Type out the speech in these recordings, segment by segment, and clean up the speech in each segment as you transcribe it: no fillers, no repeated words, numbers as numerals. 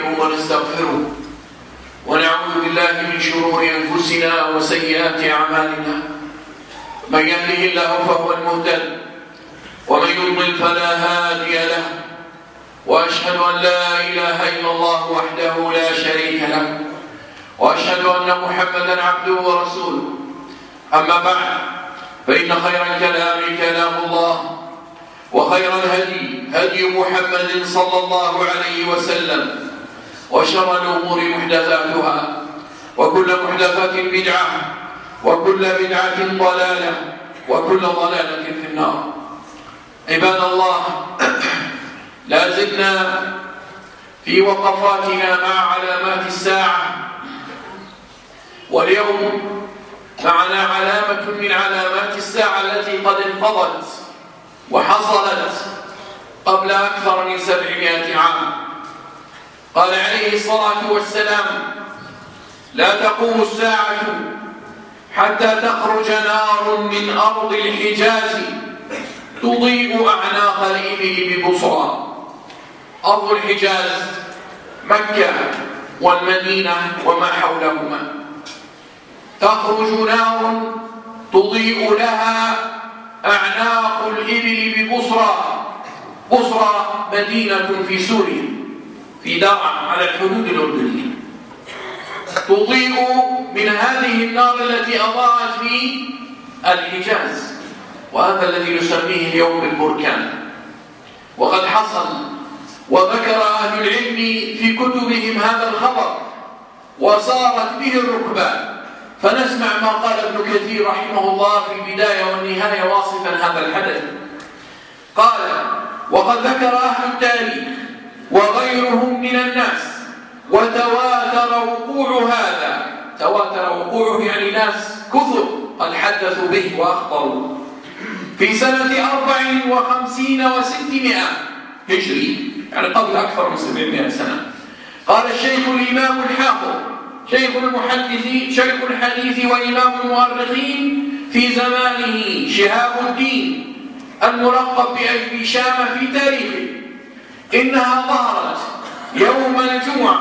نستعينه ونستغفره ونعوذ بالله من شرور أنفسنا وسيئات أعمالنا. من يهده الله فهو المهتد ومن يضلل فلا هادي له، وأشهد أن لا إله إلا الله وحده لا شريك له، وأشهد أن محمدا عبده ورسوله. أما بعد، فإن خير الكلام كلام الله، وخير الهدي هدي محمد صلى الله عليه وسلم، وشر الأمور محدثاتها، وكل محدثة بدعة، وكل بدعة ضلالة، وكل ضلالة في النار. عباد الله، لا زلنا في وقفاتنا مع علامات الساعة، واليوم معنا علامة من علامات الساعة التي قد انقضت وحصلت قبل أكثر من 700 عام. قال عليه الصلاة والسلام: لا تقوم الساعة حتى تخرج نار من أرض الحجاز تضيء أعناق الإبل ببصرى. أرض الحجاز مكة والمدينة وما حولهما. تخرج نار تضيء لها أعناق الإبل ببصرى. بصرى مدينة في سوريا، في درعا على الحدود الأردنية. تضيء من هذه النار التي أضاءت في الحجاز، وهذا الذي نسميه اليوم بالبركان. وقد حصل، وذكر أهل العلم في كتبهم هذا الخبر، وصارت به الركبان. فنسمع ما قال ابن كثير رحمه الله في البداية والنهاية واصفا هذا الحدث. قال: وقد ذكر أهل التاريخ وغيرهم من الناس وتواتر وقوع هذا. تواتر وقوعه يعني ناس كثر قد حدثوا به وأخبروا. في سنة 54 و600 هجري، يعني قبل أكثر من 700 سنة. قال الشيخ الإمام الحافظ، شيخ المحدثين، شيخ الحديث وإمام المؤرخين في زمانه، شهاب الدين الملقب بأبي شامة في تاريخه: إنها ظهرت يوم الجمعة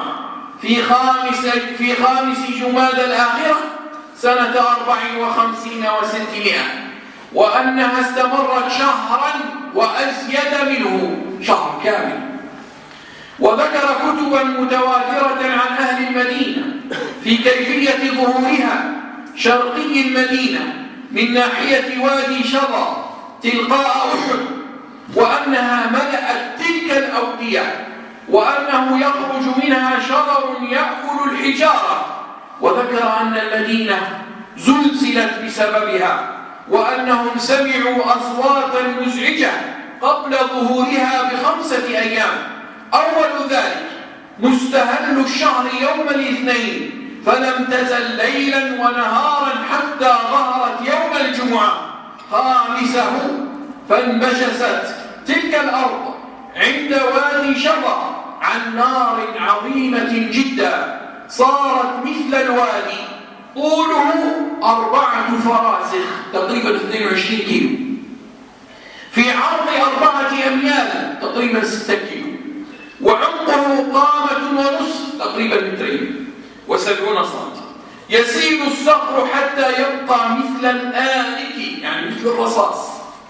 في خامس جماد الآخرة سنة 54 و600، وأنها استمرت شهرا وأزيد منه، شهر كامل. وذكر كتبا متواترة عن أهل المدينة في كيفية ظهورها شرقي المدينة من ناحية وادي شرى تلقاء أحد، وأنها ملأت تلك الأودية، وأنه يخرج منها شرر يأكل الحجارة. وذكر أن المدينة زلزلت بسببها، وأنهم سمعوا أصواتا مزعجة قبل ظهورها ب5 أيام. أول ذلك مستهل الشهر يوم الاثنين، فلم تزل ليلا ونهارا حتى ظهرت يوم الجمعة خامسه، فانبجست تلك الأرض عند وادي شرى عن نار عظيمة جدا، صارت مثل الوادي، طوله 4 فراسخ تقريبا 22 كيلو، في عرض 4 أميال تقريبا 6 كيلو، وعمقه 1.5 تقريبا 2.70 سم. يسيل الصخر حتى يبقى مثل الآلك، يعني مثل الرصاص،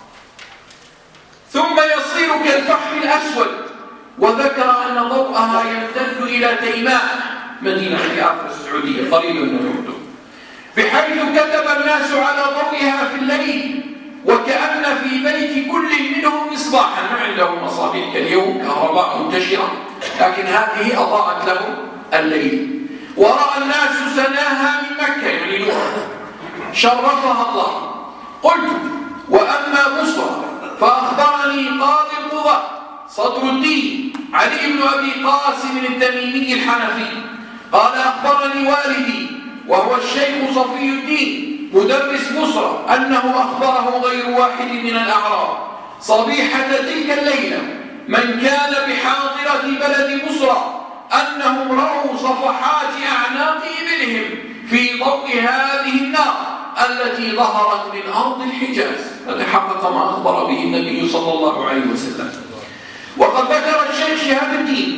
ثم يصير كالفحم الأسود. وذكر أن ضوءها يمتد إلى تيماء، مدينة في آخر السعودية قريبا من الأردن، بحيث كتب الناس على ضوئها في الليل، وكأن في بيت كل منهم مصباحا. ما عندهم مصابيح كاليوم، كهرباء منتشرة، لكن هذه أضاءت لهم الليل. ورأى الناس سناها من مكة، يعني نورا شرفها الله. قلت: وأما بصرى فأخبرني قاضي القضاة صدر الدين علي بن أبي قاسم التميمي الحنفي قال: أخبرني والدي وهو الشيخ صفي الدين مدرس بصرى أنه أخبره غير واحد من الأعراب صبيحة تلك الليلة من كان بحاضرة بلد بصرى أنهم رأوا صفحات أعناق إبلهم في ضوء هذه النار التي ظهرت من أرض الحجاز. فتحقق ما أخبر به النبي صلى الله عليه وسلم. وقد ذكر الشيخ شهاب الدين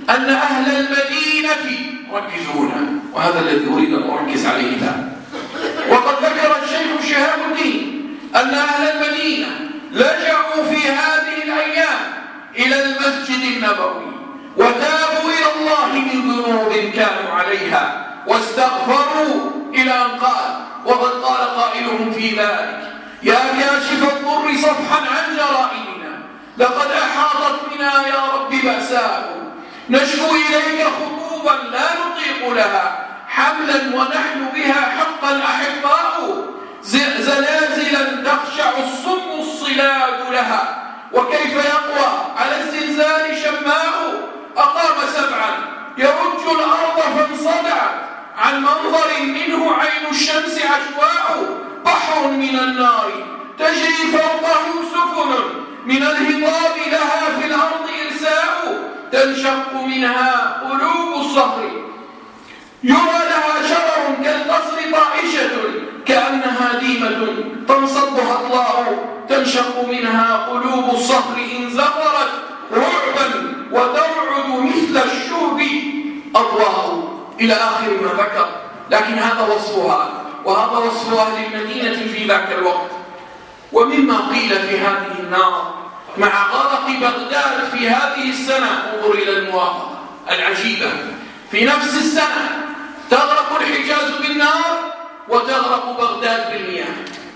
أن أهل المدينة، ركزوا هنا وهذا الذي أريد أن أركز عليه الآن، وقد ذكر الشيخ شهاب الدين أن أهل المدينة لجأوا في هذه الأيام إلى المسجد النبوي وتابوا إلى الله من ذنوب كانوا عليها واستغفروا إلى أن قال، وقد قال قائلهم في ذلك: يا كاشف الضر صفحا عن جرائمنا، لقد أحاطت بنا يا رب بأساء، نشكو إليك خطوبا لا نطيق لها حملا ونحن بها حقا أحباء، زلازلا تخشع الصم الصلاد لها، وكيف يقوى على الزلزال شماء، أقام سبعا يرج الأرض فانصدعت عن منظر منه عين الشمس عشواء، بحر من النار تجري فوقه سفن من الهضاب لها في الأرض إرساء، تنشق منها قلوب الصخر يرى لها شرر كالقصر طائشة كأنها ديمة تنصبها أطلاع، تنشق منها قلوب الصخر إن زفرت رعبا وترعد مثل الشهب أضواء، إلى آخر ما ذكر. لكن هذا وصفها، وهذا وصف أهل المدينة في ذاك الوقت. ومما قيل في هذه النار مع غرق بغداد في هذه السنة، انظر إلى الموافقة العجيبة، في نفس السنة تغرق الحجاز بالنار وتغرق بغداد بالمياه.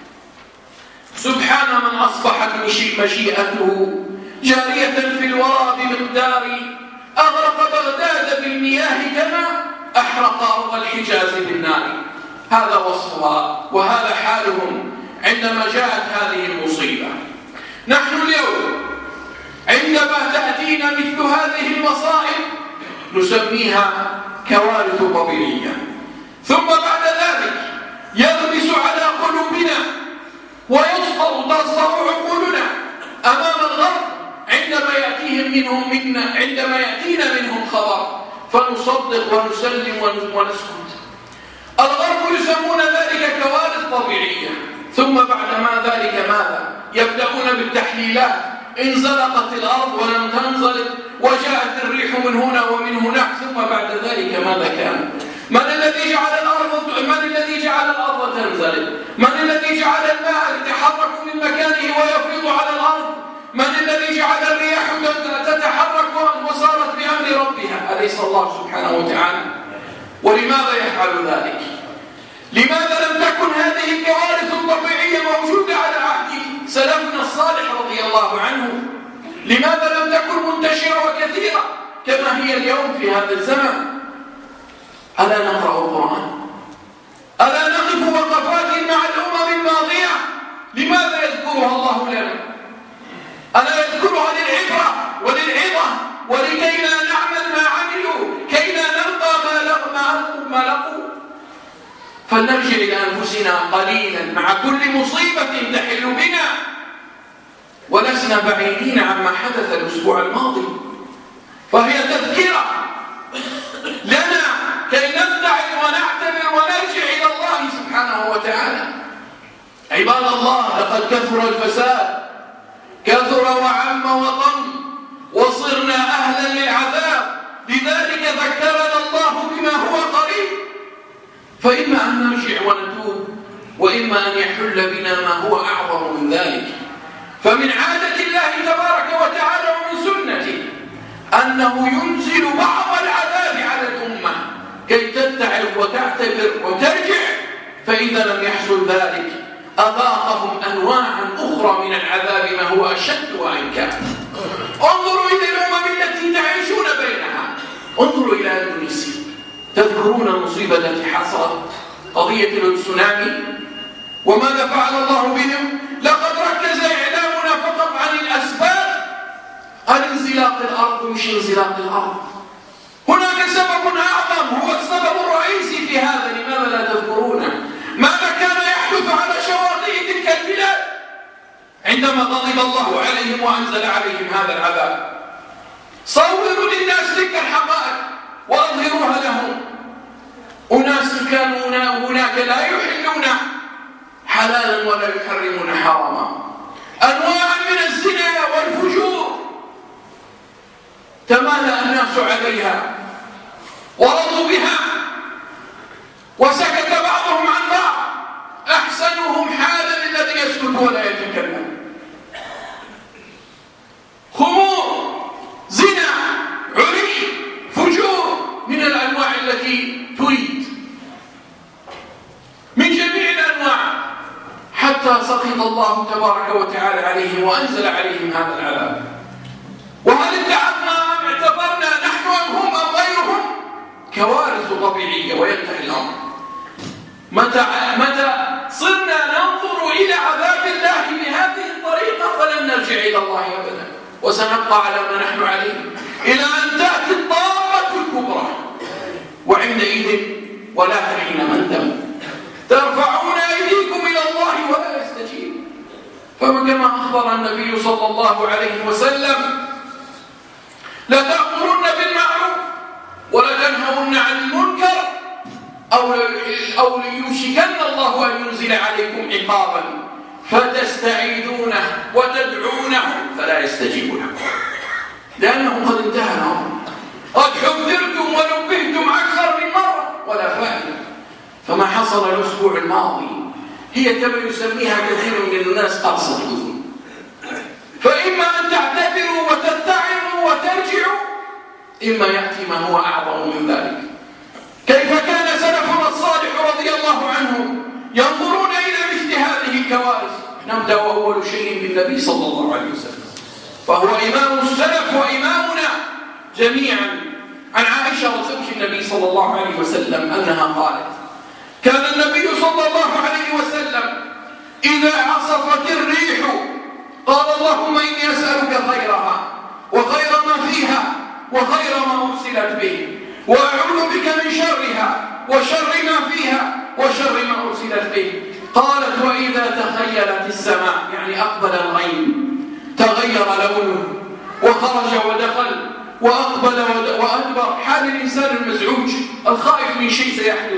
سبحان من أصبحت مشيئته جارية في الورى بمقدار أغرق بغداد بالمياه كما أحرق أرض الحجاز بالنار. هذا وصفها وهذا حالهم عندما جاءت هذه المصيبة. نحن اليوم عندما تأتينا مثل هذه المصائب نسميها كوارث طبيعية، ثم بعد ذلك يغمس على قلوبنا وتصدع عقولنا أمام الغرب عندما يأتينا منهم خبر فنصدق ونسلم ونسكت. الغرب يسمون ذلك كوارث طبيعية، ثم بعد ما ذلك ماذا؟ يبدأون بالتحليلات، انزلقت الأرض ولم تنزلق، وجاءت الريح من هنا ومن هناك، ثم بعد ذلك ماذا كان؟ من الذي جعل الأرض تنزلق؟ من الذي جعل الماء يتحرك من مكانه ويفيض على الأرض؟ من الذي جعل الرياح تتحرك وصارت بأمر ربها؟ أليس الله سبحانه وتعالى؟ ولماذا يفعل ذلك؟ لماذا لم تكن هذه الكوارث الطبيعية موجودة على عهد سلفنا الصالح رضي الله عنه؟ لماذا لم تكن منتشرة وكثيرة كما هي اليوم في هذا الزمن؟ ألا نقرأ القرآن؟ ألا نقف وقفات مع الأمم الماضية؟ لماذا يذكرها الله لنا؟ ألا يذكرها للعبرة وللعظة ولكي لا نعمل ما عملوا، كي لا نلقى ما لقوا؟ فلنرجع إلى أنفسنا قليلا مع كل مصيبة تحل بنا، ولسنا بعيدين عما حدث الأسبوع الماضي، فهي تذكرة لنا كي نبتعد ونعتبر ونرجع إلى الله سبحانه وتعالى. عباد الله، لقد كثر الفساد، كثر وعم وطم، وصرنا أهلا للعذاب، لذلك ذكرنا الله بما هو قريب. فإما أن نرجع ونتوب، وإما أن يحل بنا ما هو أعظم من ذلك. فمن عادة الله تبارك وتعالى ومن سنته أنه ينزل بعض العذاب على الأمة كي تتعظ وتعتبر وترجع، فإذا لم يحصل ذلك أذاقهم أنواعا أخرى من العذاب ما هو أشد وأنكى. انظروا إلى الأمم التي تعيشون بينها، انظروا إلى إندونيسيا، تذكرون المصيبة التي حصلت، قضية التسونامي وماذا فعل الله بهم؟ لقد ركز إعلامنا فقط عن الأسباب، عن انزلاق الأرض. مش انزلاق الأرض، هناك سبب أعظم هو السبب الرئيسي في هذا. لماذا لا تذكرونه؟ ماذا كان يحدث على شواطئ تلك البلاد عندما غضب الله عليهم وأنزل عليهم هذا العذاب؟ صوروا للناس تلك الحقائق وأظهروها لهم. أناس كانوا هناك لا يحلون حلالا ولا يحرمون حراما، أنواع من الزنا والفجور تمالأ الناس عليها ورضوا بها وسكت بعضهم عن بعض، أحسنهم حالا الذي يسكت ولا يتكلم. خمور، زنا، عري، فجور من الأنواع التي تريد، من جميع الأنواع، حتى سخط الله تبارك وتعالى عليهم وأنزل عليهم هذا العذاب. وهل اتعظنا أم اعتبرنا نحن أم هم أم غيرهم؟ كوارث طبيعية وينتهي الأمر. متى صرنا ننظر إلى عذاب الله بهذه الطريقة فلن نرجع إلى الله أبدا، وسنبقى على ما نحن عليه إلى أن تأتي الطامة الكبرى، وعندئذ ولا تحين مندم ترفعون أيديكم إلى الله ولا يستجيب. فكما أخبر النبي صلى الله عليه وسلم: لتأمرن بالمعروف ولتنهون عن المنكر أو ليوشكن الله أن ينزل عليكم عقابا فتستعيذونه وتدعونه فلا يستجيب لكم، لأنه قد انتهى الأمر. قد حذرتم ونبهتم أكثر من مرة ولا فائدة. فما حصل الأسبوع الماضي هي كما يسميها كثير من الناس قرصة أذن. فإما أن تعتبروا وتتعظوا وترجعوا، إما يأتي ما هو أعظم من ذلك. كيف كان سلفنا الصالح رضي الله عنهم ينظرون إلى مثل هذه الكوارث؟ نبدأ أول شيء بالنبي صلى الله عليه وسلم، فهو إمام السلف وإمامنا جميعا. عن عائشة زوج النبي صلى الله عليه وسلم أنها قالت: كان النبي صلى الله عليه وسلم إذا عصفت الريح قال: اللهم إني أسألك خيرها وخير ما فيها وخير ما أرسلت به، وأعوذ بك من شرها وشر ما فيها وشر ما أرسلت به. قالت: وإذا تخيلت السماء، يعني أقبل الغيم، تغير لونه وخرج ودخل وأقبل وأدبر، حال الإنسان المزعوج الخائف من شيء سيحدث.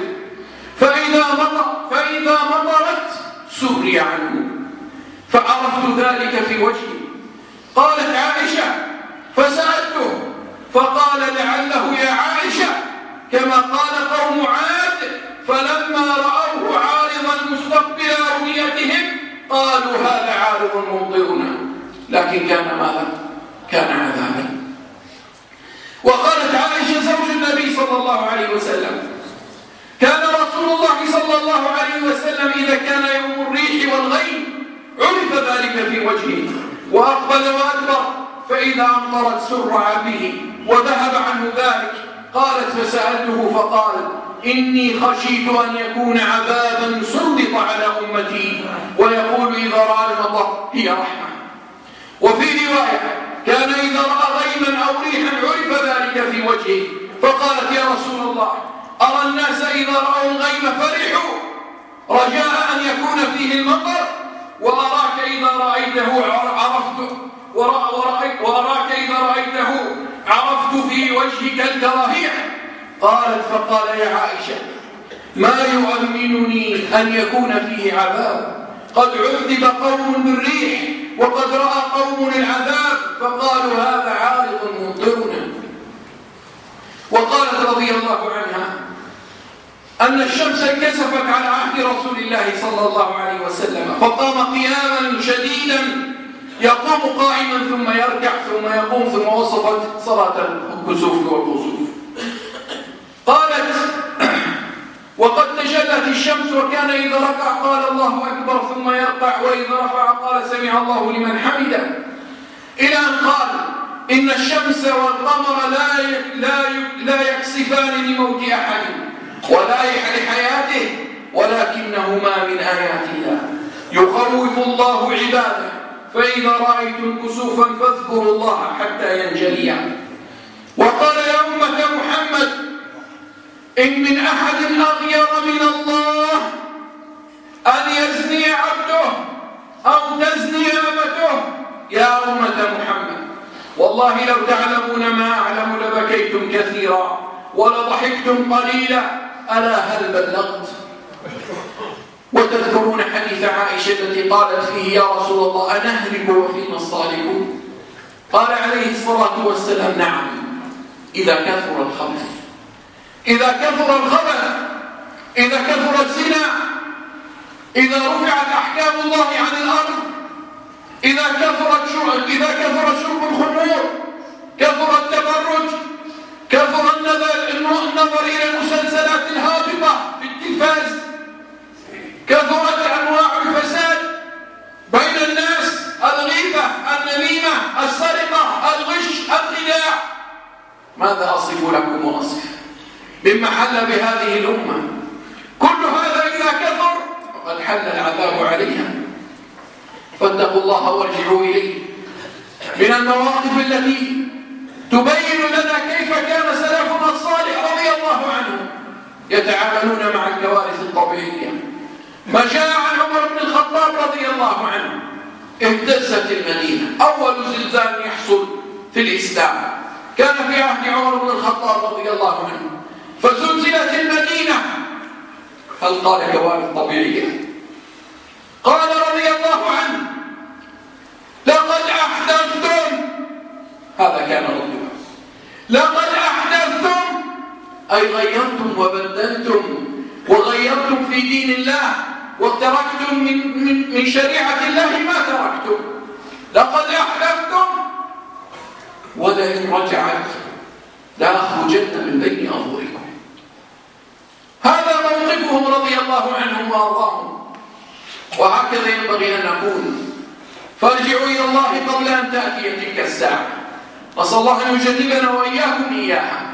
فإذا مطرت سري عنه، فعرفت ذلك في وجهي. قالت عائشة: فسألته فقال: لعله يا عائشة كما قال قوم عاد فلما رأوه عارضا مستقبل أوديتهم قالوا هذا عارض ممطرنا، لكن كان ماذا؟ كان عذابا. وقالت عائشة زوج النبي صلى الله عليه وسلم: كان رسول الله صلى الله عليه وسلم إذا كان يوم الريح والغيم عرف ذلك في وجهه وأقبل وأدبر، فإذا أمطرت سرع به وذهب عنه ذلك. قالت: فسألته فقال: إني خشيت أن يكون عذابا سلط على أمتي، ويقول إذا رأى المطر هي رحمة. وفي رواية: كان إذا رأى غيما أو ريحا عرف ذلك في وجهه، فقالت: يا رسول الله، أرى الناس إذا رأوا الغيم فرحوا رجاء أن يكون فيه المطر، وأراك إذا رأيته عرفت وأراك إذا رأيته عرفت في وجهك الكراهية. قالت: فقال: يا عائشة، ما يؤمنني أن يكون فيه عذاب، قد عذب قوم بالريح وقد رأى قوم العذاب فقالوا هذا عارض ممطرنا. وقالت رضي الله عنها أن الشمس انكسفت على عهد رسول الله صلى الله عليه وسلم، فقام قياما شديدا يقوم قائما ثم يركع ثم يقوم، ثم وصفت صلاة الكسوف والخسوف. قالت: وقد تجلت الشمس وكان إذا ركع قال الله أكبر ثم يركع، وإذا رفع قال سمع الله لمن حمده، إلى أن قال: إن الشمس والقمر لا يكسفان لموت أحد ولا لحياته، ولكنهما من آيات الله يخوف الله عباده، فإذا رأيتم كسوفا فاذكروا الله حتى ينجليا. وقال: يا أمة محمد، إن من أحد أغير من الله أن يزني عبده أو تزني أمته يا أمة محمد، والله لو تعلمون ما أعلم لبكيتم كثيرا ولضحكتم قليلا، ألا هل بلغت؟ وتذكرون حديث عائشة التي قالت فيه: يا رسول الله، أنهلك وفينا الصالحون؟ قال عليه الصلاة والسلام: نعم، إذا كثر الخبث، إذا كثر الخبث، إذا كثر الزنا، إذا رفعت أحكام الله عن الأرض، إذا كثر شرب الخمور، كثر التبرج، كثر النظر إلى المسلسلات الهابطة في التلفاز، كثرت أنواع الفساد بين الناس، الغيبة، النميمة، السرقة، الغش، الخداع. ماذا أصف لكم وأصف مما حل بهذه الأمة؟ كل هذا إذا كثر فقد حل العذاب عليها. فاتقوا الله وارجعوا إليه. من المواقف التي تبين لنا كيف كان سلفنا الصالح رضي الله عنه يتعاملون مع الكوارث الطبيعية. ما جاء عن عمر بن الخطاب رضي الله عنه، اهتزت المدينة، أول زلزال يحصل في الإسلام كان في عهد عمر بن الخطاب رضي الله عنه، فزلزلت المدينة. هل قال كوارث طبيعية؟ قال رضي الله عنه: لقد أحدثتم. هذا كان رده: لقد أحدثتم، أي غيرتم وبدلتم وغيرتم في دين الله وتركتم من شريعة الله ما تركتم. لقد أحدثتم ولئن رجعت لأخرجن من بين أظهركم. هذا موقفهم رضي الله عنهم وأرضاهم، وهكذا ينبغي أن نكون. فارجعوا إلى الله قبل أن تأتي تلك الساعة. نسأل الله أن يجنبنا وإياكم إياها.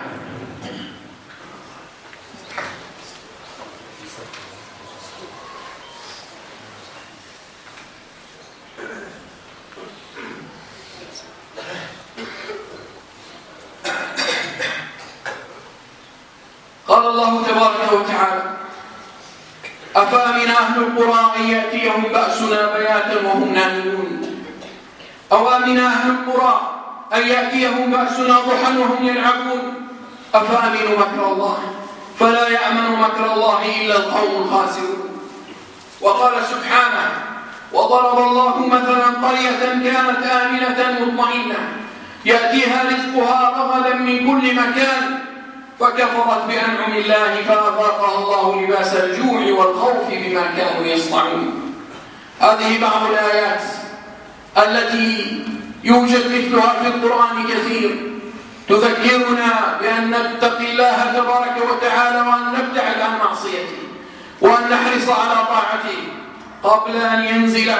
قال الله تبارك وتعالى: أفأمن أهل القرى أن يأتيهم بأسنا بياتا وهم نائمون. أو أمن أهل القرى أن يأتيهم بأسنا ضحى وهم يلعبون. أفأمنوا مكر الله فلا يأمن مكر الله إلا القوم الخاسرون. وقال سبحانه: وضرب الله مثلا قرية كانت آمنة مطمئنة يأتيها رزقها رغدا من كل مكان فكفرت بأنعم الله فأذاقها الله لباس الجوع والخوف بما كانوا يصنعون. هذه بعض الآيات التي يوجد مثلها في القرآن كثير تذكرنا بأن نتقي الله تبارك وتعالى وأن نبتعد عن معصيته وأن نحرص على طاعته قبل أن ينزل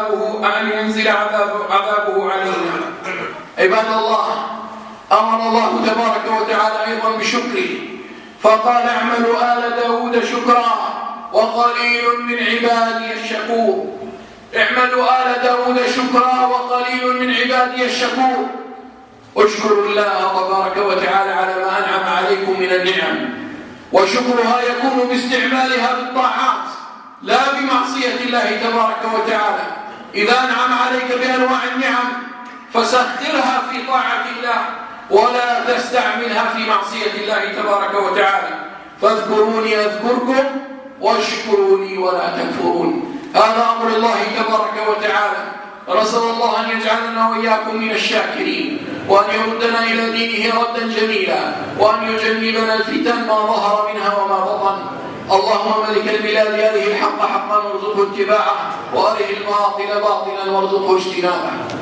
عذابه علينا. عباد الله، أمر الله تبارك وتعالى أيضا بشكره، فقال: اعملوا آل داود شكرا وقليل من عبادي الشكور. اعملوا آل داود شكرا وقليل من عبادي الشكور. اشكروا الله تبارك وتعالى على ما أنعم عليكم من النعم، وشكرها يكون باستعمالها بالطاعات لا بمعصية الله تبارك وتعالى. إذا أنعم عليك بأنواع النعم فسخرها في طاعة الله ولا تستعملها في معصية الله تبارك وتعالى. فاذكروني أذكركم واشكروا لي ولا تكفرون. هذا أمر الله تبارك وتعالى. ونسأل الله أن يجعلنا وإياكم من الشاكرين، وأن يردنا إلى دينه ردا جميلا، وأن يجنبنا الفتن ما ظهر منها وما بطن. اللهم ملك البلاد أره الحق حقا وارزقه اتباعه، وأره الباطل باطلا وارزقه اجتنابه.